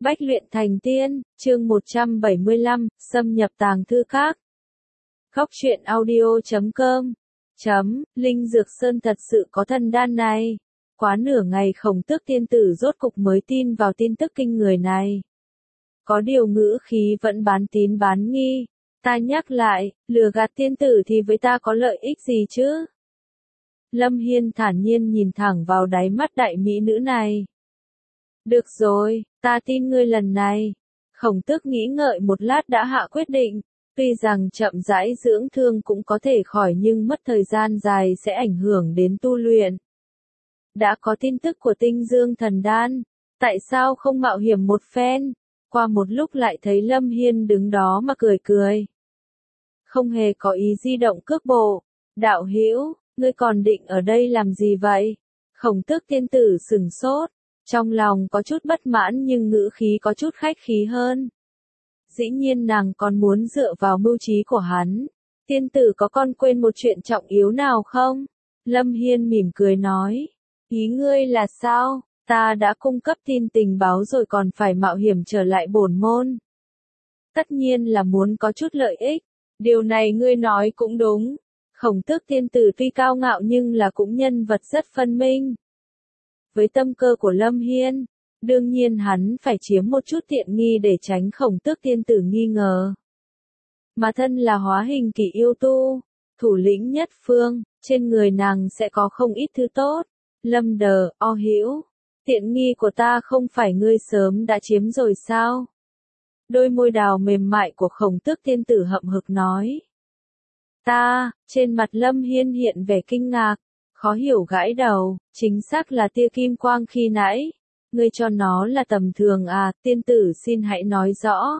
Bách luyện thành tiên, chương 175, xâm nhập tàng thư các. Góc truyện audio.com. Linh Dược Sơn thật sự có thần đan này. Quá nửa ngày Khổng Tước tiên tử rốt cục mới tin vào tin tức kinh người này. Có điều ngữ khí vẫn bán tín bán nghi. Ta nhắc lại, lừa gạt tiên tử thì với ta có lợi ích gì chứ? Lâm Hiên thản nhiên nhìn thẳng vào đáy mắt đại mỹ nữ này. Được rồi, ta tin ngươi lần này. Khổng Tước nghĩ ngợi một lát đã hạ quyết định. Tuy rằng chậm rãi dưỡng thương cũng có thể khỏi nhưng mất thời gian dài sẽ ảnh hưởng đến tu luyện. Đã có tin tức của Tinh Dương Thần Đan, tại sao không mạo hiểm một phen? Qua một lúc lại thấy Lâm Hiên đứng đó mà cười cười. Không hề có ý di động cước bộ. Đạo hữu, ngươi còn định ở đây làm gì vậy? Khổng Tước tiên tử sửng sốt. Trong lòng có chút bất mãn nhưng ngữ khí có chút khách khí hơn. Dĩ nhiên nàng còn muốn dựa vào mưu trí của hắn. Tiên tử có con quên một chuyện trọng yếu nào không? Lâm Hiên mỉm cười nói. Ý ngươi là sao? Ta đã cung cấp tin tình báo rồi còn phải mạo hiểm trở lại bổn môn. Tất nhiên là muốn có chút lợi ích. Điều này ngươi nói cũng đúng. Khổng Tước tiên tử tuy cao ngạo nhưng là cũng nhân vật rất phân minh. Với tâm cơ của Lâm Hiên, đương nhiên hắn phải chiếm một chút tiện nghi để tránh Khổng Tước tiên tử nghi ngờ. Mà thân là hóa hình kỳ yêu tu, thủ lĩnh nhất phương, trên người nàng sẽ có không ít thứ tốt. Lâm Đờ, o hữu, tiện nghi của ta không phải ngươi sớm đã chiếm rồi sao? Đôi môi đào mềm mại của Khổng Tước tiên tử hậm hực nói. Trên mặt Lâm Hiên hiện vẻ kinh ngạc. Khó hiểu gãi đầu, chính xác là tia kim quang khi nãy. Ngươi cho nó là tầm thường à, tiên tử xin hãy nói rõ.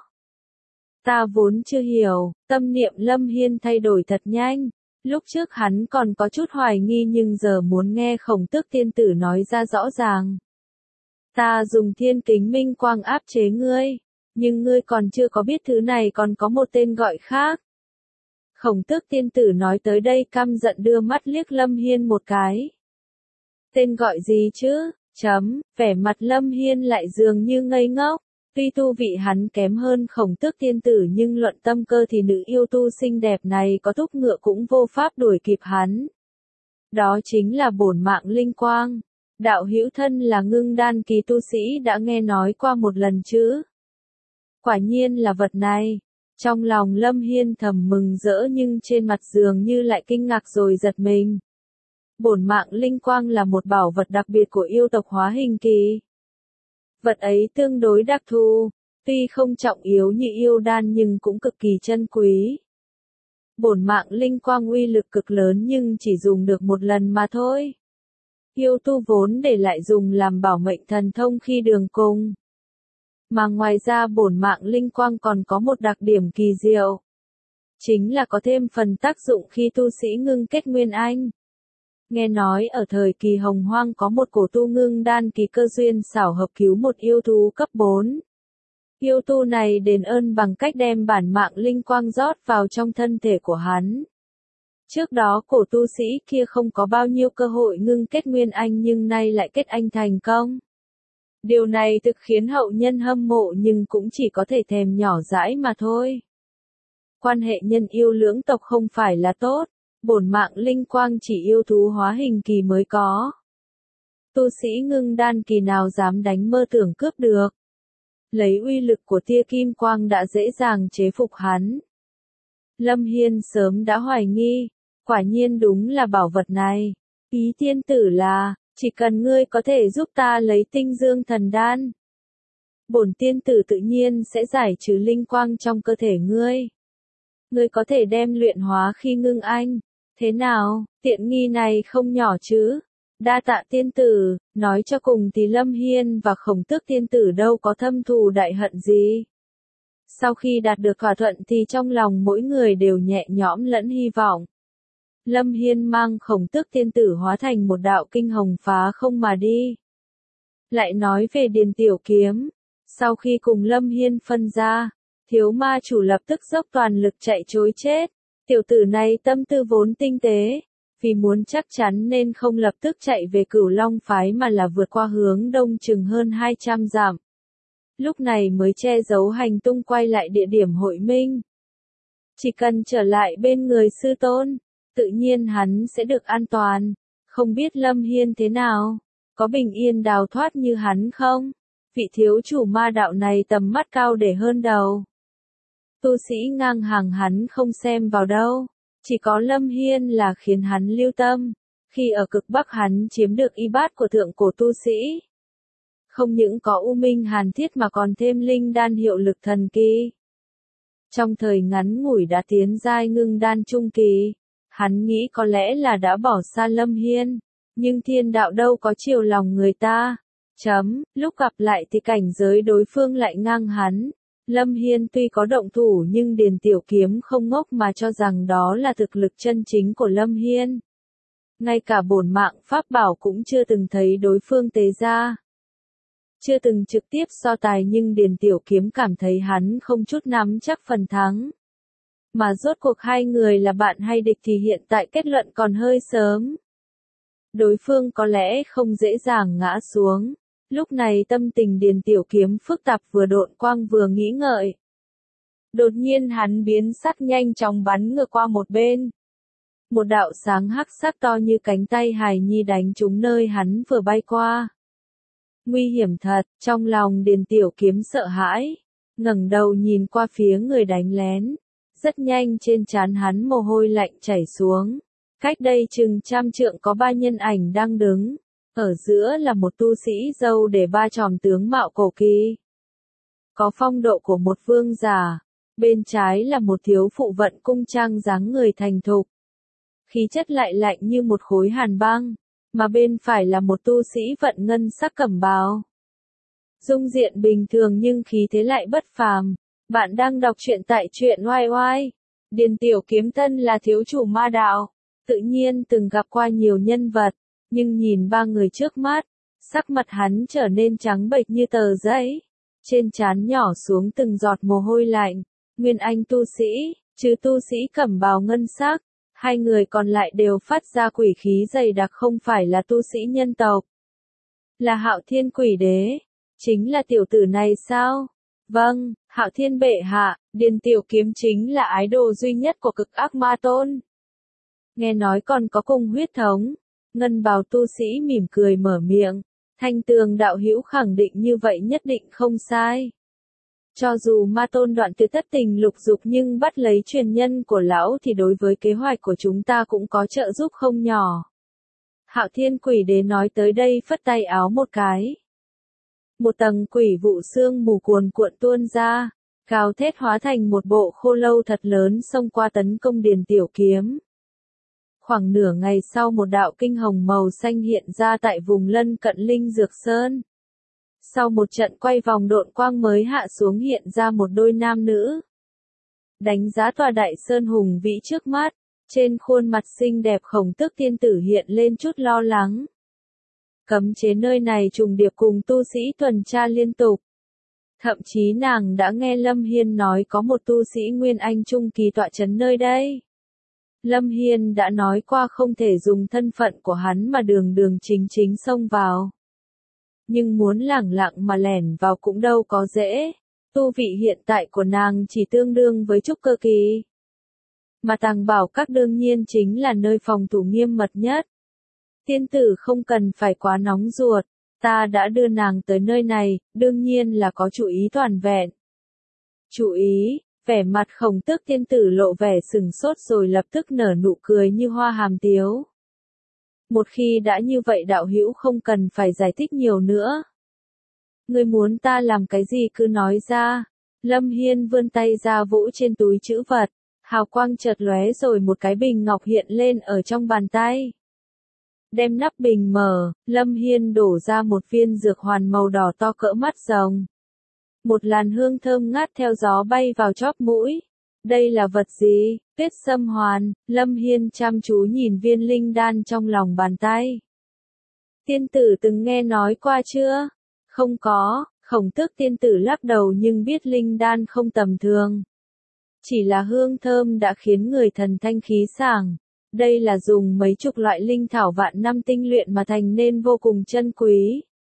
Ta vốn chưa hiểu, tâm niệm Lâm Hiên thay đổi thật nhanh. Lúc trước hắn còn có chút hoài nghi nhưng giờ muốn nghe Khổng Tước tiên tử nói ra rõ ràng. Ta dùng thiên kính minh quang áp chế ngươi, nhưng ngươi còn chưa có biết thứ này còn có một tên gọi khác. Khổng Tước tiên tử nói tới đây căm giận đưa mắt liếc Lâm Hiên một cái. Tên gọi gì chứ? Vẻ mặt Lâm Hiên lại dường như ngây ngốc. Tuy tu vị hắn kém hơn Khổng Tước tiên tử nhưng luận tâm cơ thì nữ yêu tu xinh đẹp này có thúc ngựa cũng vô pháp đuổi kịp hắn. Đó chính là bổn mạng linh quang. Đạo hữu thân là ngưng đan kỳ tu sĩ đã nghe nói qua một lần chứ? Quả nhiên là vật này. Trong lòng Lâm Hiên thầm mừng rỡ nhưng trên mặt dường như lại kinh ngạc rồi giật mình. Bổn mạng linh quang là một bảo vật đặc biệt của yêu tộc hóa hình kỳ. Vật ấy tương đối đặc thù, tuy không trọng yếu như yêu đan nhưng cũng cực kỳ chân quý. Bổn mạng linh quang uy lực cực lớn nhưng chỉ dùng được một lần mà thôi. Yêu tu vốn để lại dùng làm bảo mệnh thần thông khi đường cùng. Mà ngoài ra bổn mạng linh quang còn có một đặc điểm kỳ diệu. Chính là có thêm phần tác dụng khi tu sĩ ngưng kết nguyên anh. Nghe nói ở thời kỳ hồng hoang có một cổ tu ngưng đan kỳ cơ duyên xảo hợp cứu một yêu thú cấp 4. Yêu tu này đền ơn bằng cách đem bản mạng linh quang rót vào trong thân thể của hắn. Trước đó cổ tu sĩ kia không có bao nhiêu cơ hội ngưng kết nguyên anh nhưng nay lại kết anh thành công. Điều này thực khiến hậu nhân hâm mộ nhưng cũng chỉ có thể thèm nhỏ dãi mà thôi. Quan hệ nhân yêu lưỡng tộc không phải là tốt, bổn mạng linh quang chỉ yêu thú hóa hình kỳ mới có. Tu sĩ ngưng đan kỳ nào dám đánh mơ tưởng cướp được. Lấy uy lực của tia kim quang đã dễ dàng chế phục hắn. Lâm Hiên sớm đã hoài nghi, quả nhiên đúng là bảo vật này. Ý tiên tử là, chỉ cần ngươi có thể giúp ta lấy Tinh Dương Thần Đan, bổn tiên tử tự nhiên sẽ giải trừ linh quang trong cơ thể ngươi. Ngươi có thể đem luyện hóa khi ngưng anh. Thế nào, tiện nghi này không nhỏ chứ? Đa tạ tiên tử, nói cho cùng thì Lâm Hiên và Khổng Tước tiên tử đâu có thâm thù đại hận gì. Sau khi đạt được thỏa thuận thì trong lòng mỗi người đều nhẹ nhõm lẫn hy vọng. Lâm Hiên mang Khổng Tước tiên tử hóa thành một đạo kinh hồng phá không mà đi. Lại nói về Điền Tiểu Kiếm, sau khi cùng Lâm Hiên phân ra, thiếu ma chủ lập tức dốc toàn lực chạy trối chết. Tiểu tử này tâm tư vốn tinh tế, vì muốn chắc chắn nên không lập tức chạy về Cửu Long phái mà là vượt qua hướng đông chừng hơn 200 dặm. lúc này mới che giấu hành tung quay lại địa điểm hội minh. Chỉ cần trở lại bên người sư tôn, tự nhiên hắn sẽ được an toàn. Không biết Lâm Hiên thế nào, có bình yên đào thoát như hắn không? Vị thiếu chủ ma đạo này tầm mắt cao để hơn đầu. Tu sĩ ngang hàng hắn không xem vào đâu, chỉ có Lâm Hiên là khiến hắn lưu tâm. Khi ở cực Bắc hắn chiếm được y bát của thượng cổ tu sĩ. Không những có U Minh Hàn Thiết mà còn thêm linh đan hiệu lực thần kỳ. Trong thời ngắn ngủi đã tiến giai ngưng đan trung kỳ, hắn nghĩ có lẽ là đã bỏ xa Lâm Hiên, nhưng thiên đạo đâu có chiều lòng người ta. Lúc gặp lại thì cảnh giới đối phương lại ngang hắn. Lâm Hiên tuy có động thủ nhưng Điền Tiểu Kiếm không ngốc mà cho rằng đó là thực lực chân chính của Lâm Hiên. Ngay cả bổn mạng pháp bảo cũng chưa từng thấy đối phương tế ra. Chưa từng trực tiếp so tài nhưng Điền Tiểu Kiếm cảm thấy hắn không chút nắm chắc phần thắng. Mà rốt cuộc hai người là bạn hay địch thì hiện tại kết luận còn hơi sớm. Đối phương có lẽ không dễ dàng ngã xuống. Lúc này tâm tình Điền Tiểu Kiếm phức tạp, vừa độn quang vừa nghĩ ngợi. Đột nhiên hắn biến sắc nhanh chóng bắn ngược qua một bên. Một đạo sáng hắc sắc to như cánh tay hài nhi đánh trúng nơi hắn vừa bay qua. Nguy hiểm thật, trong lòng Điền Tiểu Kiếm sợ hãi, ngẩng đầu nhìn qua phía người đánh lén. Rất nhanh trên trán hắn mồ hôi lạnh chảy xuống. Cách đây chừng 100 trượng có 3 nhân ảnh đang đứng. Ở giữa là một tu sĩ râu để 3 chòm tướng mạo cổ kỳ. Có phong độ của một vương giả. Bên trái là một thiếu phụ vận cung trang dáng người thành thục. Khí chất lại lạnh như một khối hàn băng, mà bên phải là một tu sĩ vận ngân sắc cẩm bào. Dung diện bình thường nhưng khí thế lại bất phàm. Bạn đang đọc truyện tại truyện oai oai. Điền Tiểu Kiếm thân là thiếu chủ ma đạo, tự nhiên từng gặp qua nhiều nhân vật, nhưng nhìn 3 người trước mắt, sắc mặt hắn trở nên trắng bệch như tờ giấy. Trên trán nhỏ xuống từng giọt mồ hôi lạnh. Nguyên Anh tu sĩ, chứ tu sĩ cẩm bào ngân sắc. Hai người còn lại đều phát ra quỷ khí dày đặc, không phải là tu sĩ nhân tộc. Là Hạo Thiên Quỷ Đế. Chính là tiểu tử này sao? Vâng, Hạo Thiên bệ hạ, Điền Tiểu Kiếm chính là ái đồ duy nhất của Cực Ác Ma Tôn. Nghe nói còn có cùng huyết thống. Ngân bào tu sĩ mỉm cười mở miệng. Thanh Tường đạo hữu khẳng định như vậy nhất định không sai. Cho dù Ma Tôn đoạn tuyệt thất tình lục dục nhưng bắt lấy truyền nhân của lão thì đối với kế hoạch của chúng ta cũng có trợ giúp không nhỏ. Hạo Thiên Quỷ Đế nói tới đây phất tay áo một cái. Một tầng quỷ vụ sương mù cuồn cuộn tuôn ra, gào thét hóa thành một bộ khô lâu thật lớn xông qua tấn công Điền Tiểu Kiếm. Khoảng nửa ngày sau một đạo kinh hồng màu xanh hiện ra tại vùng lân cận Linh Dược Sơn. Sau một trận quay vòng độn quang mới hạ xuống hiện ra một đôi nam nữ. Đánh giá tòa đại sơn hùng vĩ trước mắt, trên khuôn mặt xinh đẹp Khổng Tước tiên tử hiện lên chút lo lắng. Cấm chế nơi này trùng điệp cùng tu sĩ tuần tra liên tục. Thậm chí nàng đã nghe Lâm Hiên nói có một tu sĩ Nguyên Anh trung kỳ tọa trấn nơi đây. Lâm Hiên đã nói qua không thể dùng thân phận của hắn mà đường đường chính chính xông vào. Nhưng muốn lẳng lặng mà lẻn vào cũng đâu có dễ. Tu vị hiện tại của nàng chỉ tương đương với trúc cơ kỳ. Mà Tàng Bảo Các đương nhiên chính là nơi phòng thủ nghiêm mật nhất. Tiên tử không cần phải quá nóng ruột, ta đã đưa nàng tới nơi này, đương nhiên là có chủ ý toàn vẹn. Chủ ý, vẻ mặt Khổng Tước tiên tử lộ vẻ sừng sốt rồi lập tức nở nụ cười như hoa hàm tiếu. Một khi đã như vậy đạo hữu không cần phải giải thích nhiều nữa. Ngươi muốn ta làm cái gì cứ nói ra. Lâm Hiên vươn tay ra vỗ trên túi trữ vật, hào quang chợt lóe rồi một cái bình ngọc hiện lên ở trong bàn tay. Đem nắp bình mở, Lâm Hiên đổ ra một viên dược hoàn màu đỏ to cỡ mắt rồng. Một làn hương thơm ngát theo gió bay vào chóp mũi. Đây là vật gì? Tuyết Sâm Hoàn. Lâm Hiên chăm chú nhìn viên linh đan trong lòng bàn tay. Tiên tử từng nghe nói qua chưa? Không có. Khổng Tước tiên tử lắc đầu nhưng biết linh đan không tầm thường. Chỉ là hương thơm đã khiến người thần thanh khí sảng. Đây là dùng mấy chục loại linh thảo vạn năm tinh luyện mà thành nên vô cùng chân quý.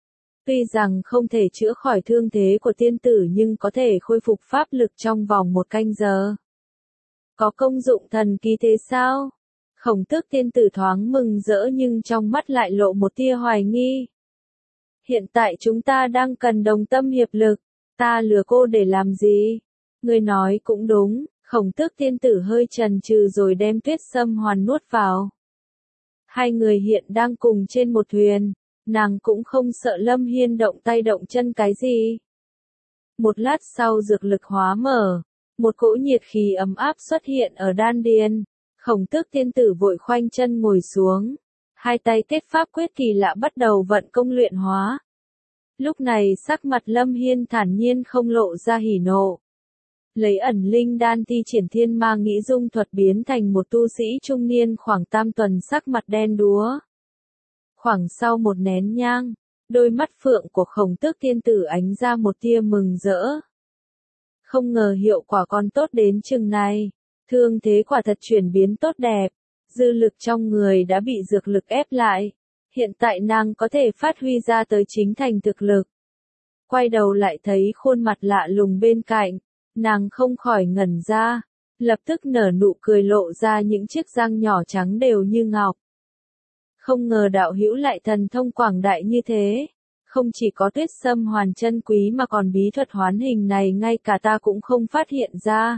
Tuy rằng không thể chữa khỏi thương thế của tiên tử nhưng có thể khôi phục pháp lực trong vòng 1 canh giờ. Có công dụng thần kỳ thế sao? Khổng Tước tiên tử thoáng mừng rỡ nhưng trong mắt lại lộ một tia hoài nghi. Hiện tại chúng ta đang cần đồng tâm hiệp lực, ta lừa cô để làm gì? Ngươi nói cũng đúng, Khổng Tước tiên tử hơi chần chừ rồi đem Tuyết Sâm Hoàn nuốt vào. Hai người hiện đang cùng trên một thuyền, nàng cũng không sợ Lâm Hiên động tay động chân cái gì. Một lát sau dược lực hóa mở, một cỗ nhiệt khí ấm áp xuất hiện ở đan điền. Khổng Tước tiên tử vội khoanh chân ngồi xuống, hai tay kết pháp quyết kỳ lạ bắt đầu vận công luyện hóa. Lúc này sắc mặt Lâm Hiên thản nhiên không lộ ra hỉ nộ. Lấy ẩn linh đan thi triển thiên ma nghĩ dung thuật biến thành một tu sĩ trung niên khoảng tam tuần sắc mặt đen đúa. Khoảng sau một nén nhang, đôi mắt phượng của Khổng Tước tiên tử ánh ra một tia mừng rỡ. Không ngờ hiệu quả còn tốt đến chừng này, thương thế quả thật chuyển biến tốt đẹp, dư lực trong người đã bị dược lực ép lại, hiện tại nàng có thể phát huy ra tới chính thành thực lực. Quay đầu lại thấy khuôn mặt lạ lùng bên cạnh, nàng không khỏi ngẩn ra, lập tức nở nụ cười lộ ra những chiếc răng nhỏ trắng đều như ngọc. Không ngờ đạo hữu lại thần thông quảng đại như thế, không chỉ có Tuyết Sâm Hoàn chân quý mà còn bí thuật hoán hình này ngay cả ta cũng không phát hiện ra.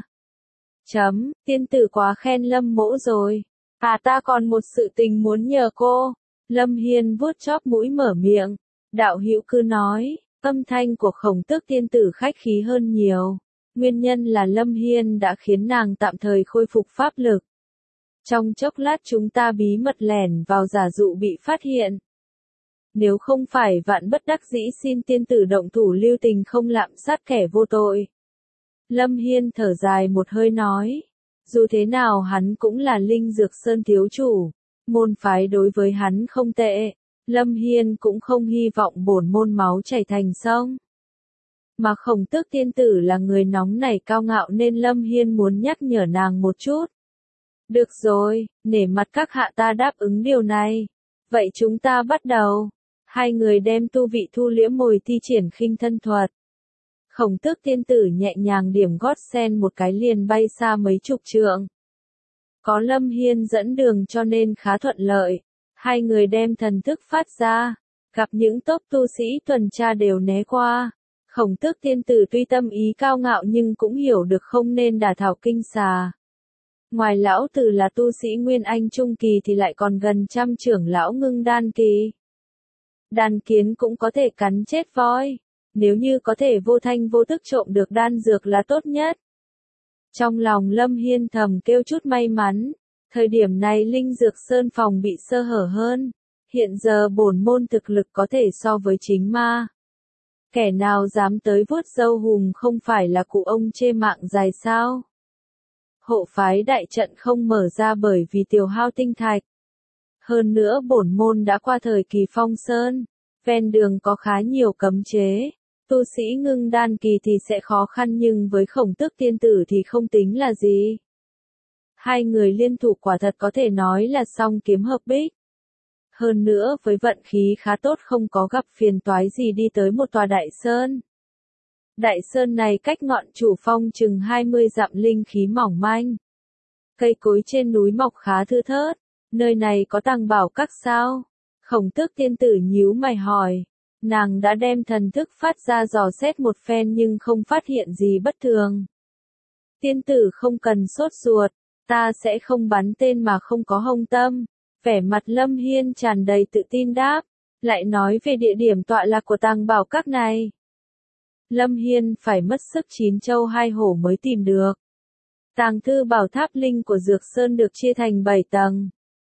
Tiên tử quá khen Lâm mỗ rồi. Ta còn một sự tình muốn nhờ cô. Lâm Hiên vuốt chóp mũi mở miệng. Đạo hữu cứ nói, âm thanh của Khổng Tước tiên tử khách khí hơn nhiều. Nguyên nhân là Lâm Hiên đã khiến nàng tạm thời khôi phục pháp lực. Trong chốc lát chúng ta bí mật lẻn vào giả dụ bị phát hiện. Nếu không phải vạn bất đắc dĩ xin tiên tử động thủ lưu tình không lạm sát kẻ vô tội. Lâm Hiên thở dài một hơi nói. Dù thế nào hắn cũng là Linh Dược Sơn thiếu chủ. Môn phái đối với hắn không tệ. Lâm Hiên cũng không hy vọng bổn môn máu chảy thành sông. Mà Khổng Tước tiên tử là người nóng nảy cao ngạo nên Lâm Hiên muốn nhắc nhở nàng một chút. Được rồi, nể mặt các hạ ta đáp ứng điều này. Vậy chúng ta bắt đầu. Hai người đem tu vị thu liễm mồi thi triển khinh thân thuật. Khổng Tước tiên tử nhẹ nhàng điểm gót sen một cái liền bay xa mấy chục trượng. Có Lâm Hiên dẫn đường cho nên khá thuận lợi. Hai người đem thần thức phát ra, gặp những tốp tu sĩ tuần tra đều né qua. Khổng Tước tiên tử tuy tâm ý cao ngạo nhưng cũng hiểu được không nên đả thảo kinh xà. Ngoài lão tử là tu sĩ Nguyên Anh Trung Kỳ thì lại còn gần trăm trưởng lão ngưng đan kỳ. Đan kiến cũng có thể cắn chết voi. Nếu như có thể vô thanh vô tức trộm được đan dược là tốt nhất. Trong lòng Lâm Hiên thầm kêu chút may mắn. Thời điểm này Linh Dược Sơn phòng bị sơ hở hơn. Hiện giờ bổn môn thực lực có thể so với chính ma. Kẻ nào dám tới vuốt râu hùm không phải là cụ ông chê mạng dài sao? Hộ phái đại trận không mở ra bởi vì tiêu hao tinh thạch. Hơn nữa bổn môn đã qua thời kỳ phong sơn. Ven đường có khá nhiều cấm chế. Tu sĩ ngưng đan kỳ thì sẽ khó khăn nhưng với Khổng Tước tiên tử thì không tính là gì. Hai người liên thủ quả thật có thể nói là song kiếm hợp bích. Hơn nữa với vận khí khá tốt không có gặp phiền toái gì đi tới một tòa đại sơn. Đại sơn này cách ngọn chủ phong chừng 20 dặm linh khí mỏng manh. Cây cối trên núi mọc khá thưa thớt. Nơi này có tàng bảo các sao? Khổng Tước tiên tử nhíu mày hỏi. Nàng đã đem thần thức phát ra dò xét một phen nhưng không phát hiện gì bất thường. Tiên tử không cần sốt ruột, ta sẽ không bắn tên mà không có hông tâm. Vẻ mặt Lâm Hiên tràn đầy tự tin đáp, lại nói về địa điểm tọa lạc của tàng bảo các này. Lâm Hiên phải mất sức 9 châu 2 hổ mới tìm được. Tàng thư bảo tháp linh của Dược Sơn được chia thành 7 tầng.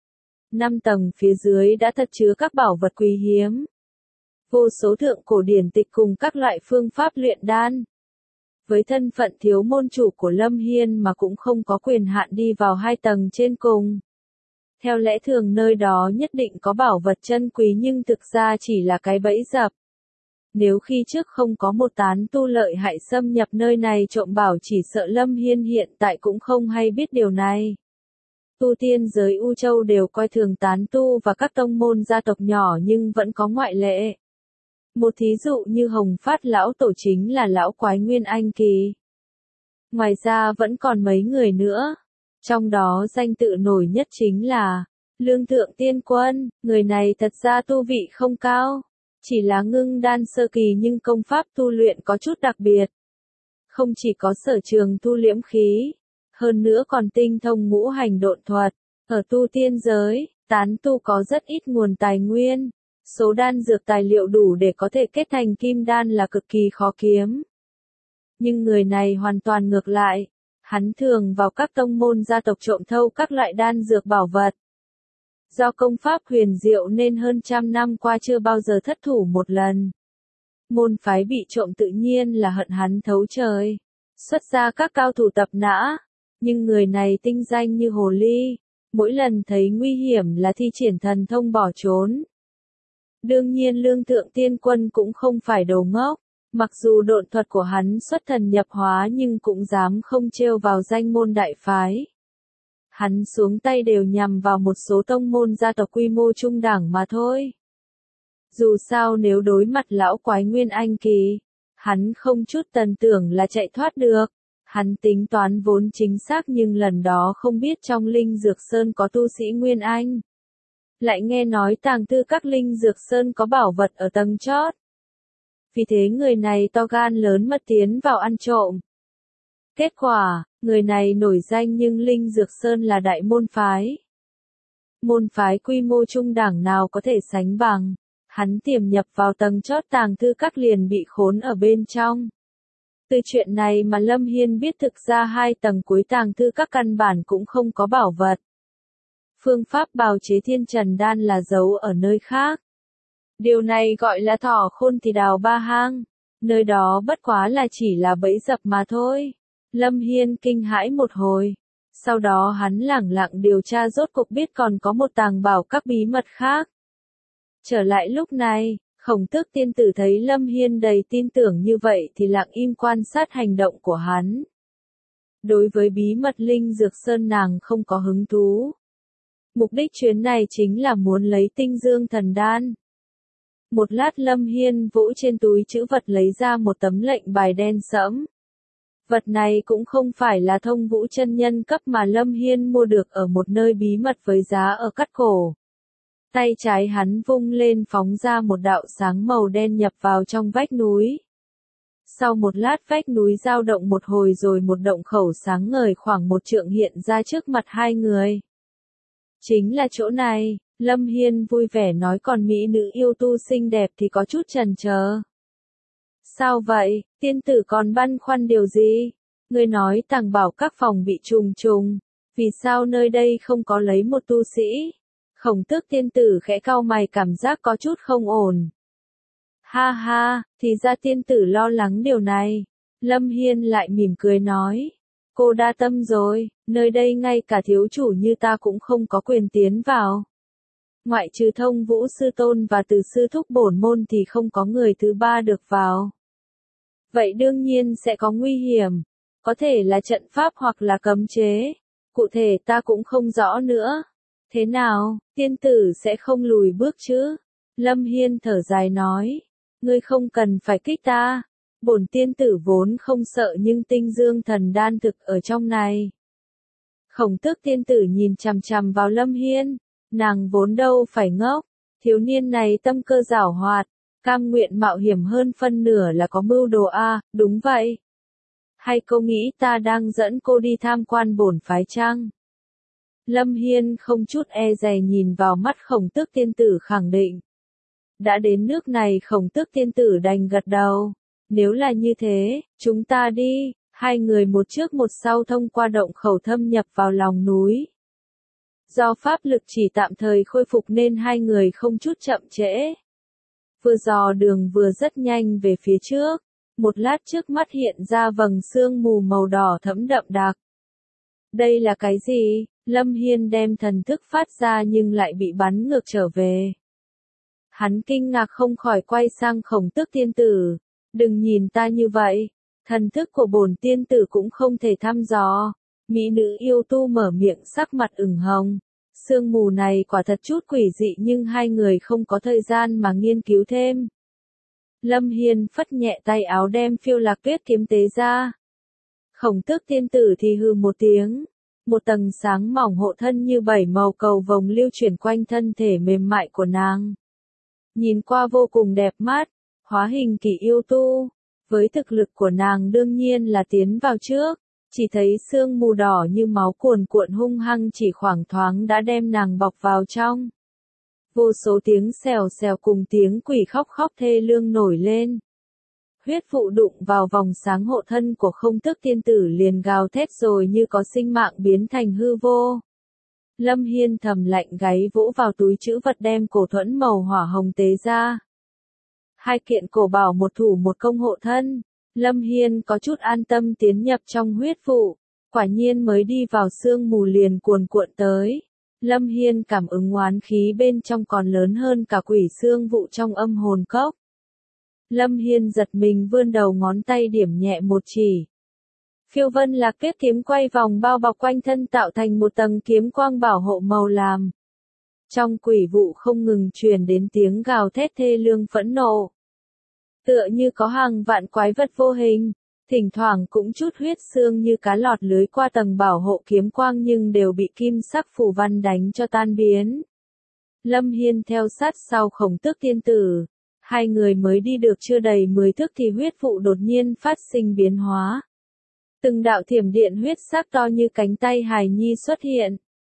5 tầng phía dưới đã thật chứa các bảo vật quý hiếm. Vô số thượng cổ điển tịch cùng các loại phương pháp luyện đan. Với thân phận thiếu môn chủ của Lâm Hiên mà cũng không có quyền hạn đi vào 2 tầng trên cùng. Theo lẽ thường nơi đó nhất định có bảo vật chân quý nhưng thực ra chỉ là cái bẫy dập. Nếu khi trước không có một tán tu lợi hại xâm nhập nơi này trộm bảo chỉ sợ Lâm Hiên hiện tại cũng không hay biết điều này. Tu tiên giới U Châu đều coi thường tán tu và các tông môn gia tộc nhỏ nhưng vẫn có ngoại lệ. Một thí dụ như Hồng Phát lão tổ chính là lão quái Nguyên Anh kỳ. Ngoài ra vẫn còn mấy người nữa. Trong đó danh tự nổi nhất chính là Lương Thượng Tiên Quân, người này thật ra tu vị không cao, chỉ là ngưng đan sơ kỳ nhưng công pháp tu luyện có chút đặc biệt. Không chỉ có sở trường tu liễm khí, hơn nữa còn tinh thông ngũ hành độn thuật. Ở tu tiên giới, tán tu có rất ít nguồn tài nguyên, số đan dược tài liệu đủ để có thể kết thành kim đan là cực kỳ khó kiếm. Nhưng người này hoàn toàn ngược lại, hắn thường vào các tông môn gia tộc trộm thâu các loại đan dược bảo vật. Do công pháp huyền diệu nên hơn trăm năm qua chưa bao giờ thất thủ một lần. Môn phái bị trộm tự nhiên là hận hắn thấu trời, xuất ra các cao thủ tập nã, nhưng người này tinh danh như hồ ly, mỗi lần thấy nguy hiểm là thi triển thần thông bỏ trốn. Đương nhiên Lương Thượng Tiên Quân cũng không phải đồ ngốc, mặc dù độn thuật của hắn xuất thần nhập hóa nhưng cũng dám không trêu vào danh môn đại phái. Hắn xuống tay đều nhằm vào một số tông môn gia tộc quy mô trung đẳng mà thôi. Dù sao nếu đối mặt lão quái Nguyên Anh kỳ, hắn không chút tần tưởng là chạy thoát được. Hắn tính toán vốn chính xác nhưng lần đó không biết trong Linh Dược Sơn có tu sĩ Nguyên Anh. Lại nghe nói tàng tư các Linh Dược Sơn có bảo vật ở tầng chót. Vì thế người này to gan lớn mật tiến vào ăn trộm. Kết quả, người này nổi danh nhưng Linh Dược Sơn là đại môn phái. Môn phái quy mô trung đẳng nào có thể sánh bằng. Hắn tiềm nhập vào tầng chót tàng thư các liền bị khốn ở bên trong. Từ chuyện này mà Lâm Hiên biết thực ra hai tầng cuối tàng thư các căn bản cũng không có bảo vật. Phương pháp bào chế thiên trần đan là giấu ở nơi khác. Điều này gọi là thỏ khôn thì đào ba hang. Nơi đó bất quá là chỉ là bẫy dập mà thôi. Lâm Hiên kinh hãi một hồi. Sau đó hắn lẳng lặng điều tra rốt cuộc biết còn có một tàng bảo các bí mật khác. Trở lại lúc này, Khổng Tước tiên tử thấy Lâm Hiên đầy tin tưởng như vậy thì lặng im quan sát hành động của hắn. Đối với bí mật Linh Dược Sơn nàng không có hứng thú. Mục đích chuyến này chính là muốn lấy tinh dương thần đan. Một lát Lâm Hiên vỗ trên túi trữ vật lấy ra một tấm lệnh bài đen sẫm. Vật này cũng không phải là thông vũ chân nhân cấp mà Lâm Hiên mua được ở một nơi bí mật với giá ở cắt cổ. Tay trái hắn vung lên phóng ra một đạo sáng màu đen nhập vào trong vách núi. Sau một lát vách núi dao động một hồi rồi một động khẩu sáng ngời khoảng 1 trượng hiện ra trước mặt hai người. Chính là chỗ này, Lâm Hiên vui vẻ nói còn mỹ nữ yêu tu xinh đẹp thì có chút chần chờ. Sao vậy, tiên tử còn băn khoăn điều gì? Ngươi nói tàng bảo các phòng bị trùng trùng, vì sao nơi đây không có lấy một tu sĩ? Khổng Tước tiên tử khẽ cau mày cảm giác có chút không ổn. Ha ha, thì ra tiên tử lo lắng điều này. Lâm Hiên lại mỉm cười nói. Cô đa tâm rồi, nơi đây ngay cả thiếu chủ như ta cũng không có quyền tiến vào. Ngoại trừ Thông Vũ sư tôn và Từ sư thúc bổn môn thì không có người thứ ba được vào. Vậy đương nhiên sẽ có nguy hiểm, có thể là trận pháp hoặc là cấm chế, cụ thể ta cũng không rõ nữa. Thế nào, tiên tử sẽ không lùi bước chứ? Lâm Hiên thở dài nói, ngươi không cần phải kích ta, bổn tiên tử vốn không sợ nhưng tinh dương thần đan thực ở trong này. Khổng Tước tiên tử nhìn chằm chằm vào Lâm Hiên, nàng vốn đâu phải ngốc, thiếu niên này tâm cơ giảo hoạt, cam nguyện mạo hiểm hơn phân nửa là có mưu đồ a, đúng vậy. Hay cô nghĩ ta đang dẫn cô đi tham quan bổn phái chăng? Lâm Hiên không chút e dè nhìn vào mắt Khổng Tước tiên tử khẳng định. Đã đến nước này Khổng Tước tiên tử đành gật đầu. Nếu là như thế, chúng ta đi. Hai người một trước một sau thông qua động khẩu thâm nhập vào lòng núi. Do pháp lực chỉ tạm thời khôi phục nên hai người không chút chậm trễ. Vừa dò đường vừa rất nhanh về phía trước. Một lát trước mắt hiện ra vầng sương mù màu đỏ thẫm đậm đặc. Đây là cái gì? Lâm Hiên đem thần thức phát ra nhưng lại bị bắn ngược trở về. Hắn kinh ngạc không khỏi quay sang Khổng Tước tiên tử. Đừng nhìn ta như vậy. Thần thức của bổn tiên tử cũng không thể thăm dò. Mỹ nữ yêu tu mở miệng sắc mặt ửng hồng. Sương mù này quả thật chút quỷ dị nhưng hai người không có thời gian mà nghiên cứu thêm. Lâm Hiên phất nhẹ tay áo đem Phiêu Lạc Tuyết kiếm tế ra. Khổng Tước tiên tử thì hừ một tiếng. Một tầng sáng mỏng hộ thân như 7 màu cầu vồng lưu chuyển quanh thân thể mềm mại của nàng. Nhìn qua vô cùng đẹp mắt, hóa hình kỳ yêu tu. Với thực lực của nàng đương nhiên là tiến vào trước, chỉ thấy sương mù đỏ như máu cuồn cuộn hung hăng chỉ khoảng thoáng đã đem nàng bọc vào trong. Vô số tiếng xèo xèo cùng tiếng quỷ khóc khóc thê lương nổi lên. Huyết vụ đụng vào vòng sáng hộ thân của Không Tước tiên tử liền gào thét rồi như có sinh mạng biến thành hư vô. Lâm Hiên thầm lạnh gáy vỗ vào túi trữ vật đem cổ thuẫn màu hỏa hồng tế ra. 2 kiện cổ bảo một thủ một công hộ thân. Lâm Hiên có chút an tâm tiến nhập trong huyết vụ. Quả nhiên mới đi vào sương mù liền cuồn cuộn tới. Lâm Hiên cảm ứng oán khí bên trong còn lớn hơn cả quỷ xương vụ trong âm hồn cốc. Lâm Hiên giật mình vươn đầu ngón tay điểm nhẹ một chỉ. Phiêu Vân Lạc Tuyết kiếm quay vòng bao bọc quanh thân tạo thành một tầng kiếm quang bảo hộ màu làm. Trong quỷ vụ không ngừng truyền đến tiếng gào thét thê lương phẫn nộ. Tựa như có hàng vạn quái vật vô hình, thỉnh thoảng cũng chút huyết xương như cá lọt lưới qua tầng bảo hộ kiếm quang nhưng đều bị kim sắc phù văn đánh cho tan biến. Lâm Hiên theo sát sau Khổng Tước tiên tử. 2 người mới đi được chưa đầy 10 thước thì huyết vụ đột nhiên phát sinh biến hóa. Từng đạo thiểm điện huyết sắc to như cánh tay hài nhi xuất hiện.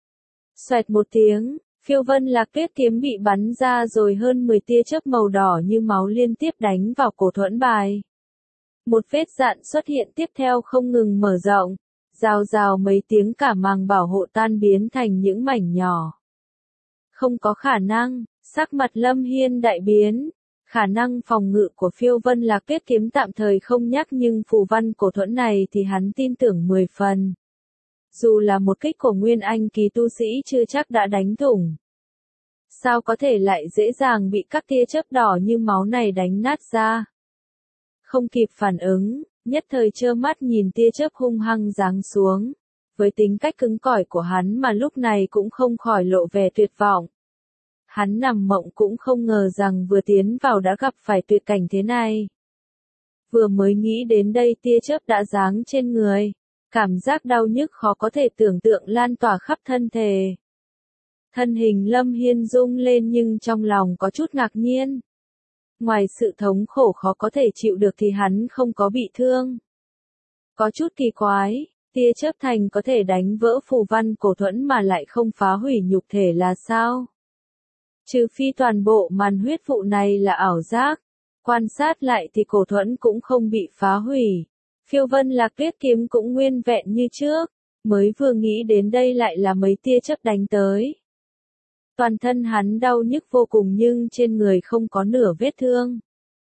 Xoẹt một tiếng, Phiêu Vân Lạc Tuyết kiếm bị bắn ra rồi hơn 10 tia chớp màu đỏ như máu liên tiếp đánh vào cổ thuẫn bài. Một vết dạn xuất hiện tiếp theo không ngừng mở rộng, rào rào mấy tiếng cả màng bảo hộ tan biến thành những mảnh nhỏ. Không có khả năng, sắc mặt Lâm Hiên đại biến. Khả năng phòng ngự của Phiêu Vân Lạc Tuyết kiếm tạm thời không nhắc nhưng phù văn cổ thuẫn này thì hắn tin tưởng 10 phần. Dù là một kích của Nguyên Anh kỳ tu sĩ chưa chắc đã đánh thủng. Sao có thể lại dễ dàng bị các tia chớp đỏ như máu này đánh nát ra? Không kịp phản ứng, nhất thời trơ mắt nhìn tia chớp hung hăng giáng xuống. Với tính cách cứng cỏi của hắn mà lúc này cũng không khỏi lộ vẻ tuyệt vọng. Hắn nằm mộng cũng không ngờ rằng vừa tiến vào đã gặp phải tuyệt cảnh thế này. Vừa mới nghĩ đến đây tia chớp đã giáng trên người. Cảm giác đau nhức khó có thể tưởng tượng lan tỏa khắp thân thể. Thân hình Lâm Hiên rung lên nhưng trong lòng có chút ngạc nhiên. Ngoài sự thống khổ khó có thể chịu được thì hắn không có bị thương. Có chút kỳ quái, tia chớp thành có thể đánh vỡ phù văn cổ thuẫn mà lại không phá hủy nhục thể là sao? Trừ phi toàn bộ màn huyết vụ này là ảo giác, quan sát lại thì cổ thuẫn cũng không bị phá hủy. Phiêu Vân Lạc Tuyết kiếm cũng nguyên vẹn như trước, mới vừa nghĩ đến đây lại là mấy tia chớp đánh tới. Toàn thân hắn đau nhức vô cùng nhưng trên người không có nửa vết thương.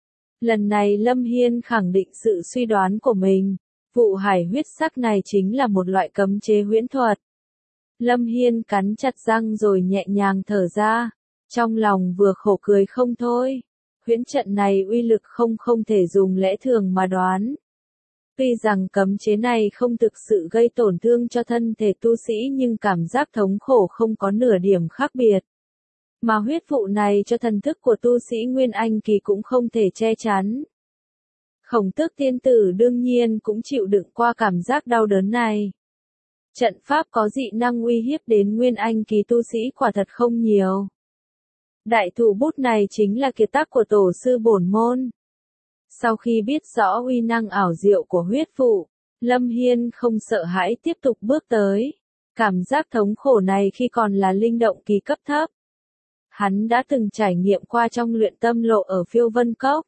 Lần này Lâm Hiên khẳng định sự suy đoán của mình, vụ hải huyết sắc này chính là một loại cấm chế huyễn thuật. Lâm Hiên cắn chặt răng rồi nhẹ nhàng thở ra, trong lòng vừa khổ cười không thôi. Huyễn trận này uy lực không thể dùng lẽ thường mà đoán. Tuy rằng cấm chế này không thực sự gây tổn thương cho thân thể tu sĩ nhưng cảm giác thống khổ không có nửa điểm khác biệt. Mà huyết vụ này cho thần thức của tu sĩ Nguyên Anh kỳ cũng không thể che chắn. Khổng Tước tiên tử đương nhiên cũng chịu đựng qua cảm giác đau đớn này. Trận pháp có dị năng uy hiếp đến Nguyên Anh kỳ tu sĩ quả thật không nhiều. Đại thủ bút này chính là kiệt tác của tổ sư bổn môn. Sau khi biết rõ uy năng ảo diệu của huyết vụ, Lâm Hiên không sợ hãi tiếp tục bước tới. Cảm giác thống khổ này khi còn là linh động kỳ cấp thấp. Hắn đã từng trải nghiệm qua trong luyện tâm lộ ở Phiêu Vân Cốc.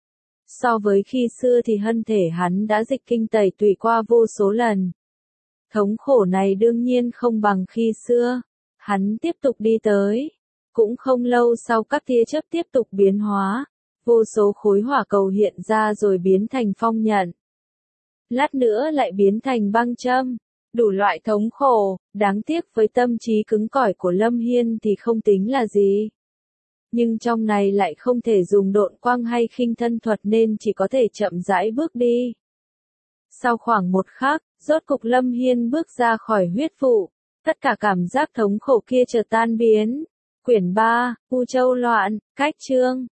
So với khi xưa thì thân thể hắn đã dịch kinh tẩy tùy qua vô số lần. Thống khổ này đương nhiên không bằng khi xưa. Hắn tiếp tục đi tới. Cũng không lâu sau các tia chớp tiếp tục biến hóa. Vô số khối hỏa cầu hiện ra rồi biến thành phong nhận. Lát nữa lại biến thành băng châm. Đủ loại thống khổ, đáng tiếc với tâm trí cứng cỏi của Lâm Hiên thì không tính là gì. Nhưng trong này lại không thể dùng độn quang hay khinh thân thuật nên chỉ có thể chậm rãi bước đi. Sau khoảng một khắc, rốt cục Lâm Hiên bước ra khỏi huyết vụ. Tất cả cảm giác thống khổ kia chợt tan biến. Quyển 3, U Châu Loạn, Cách chương.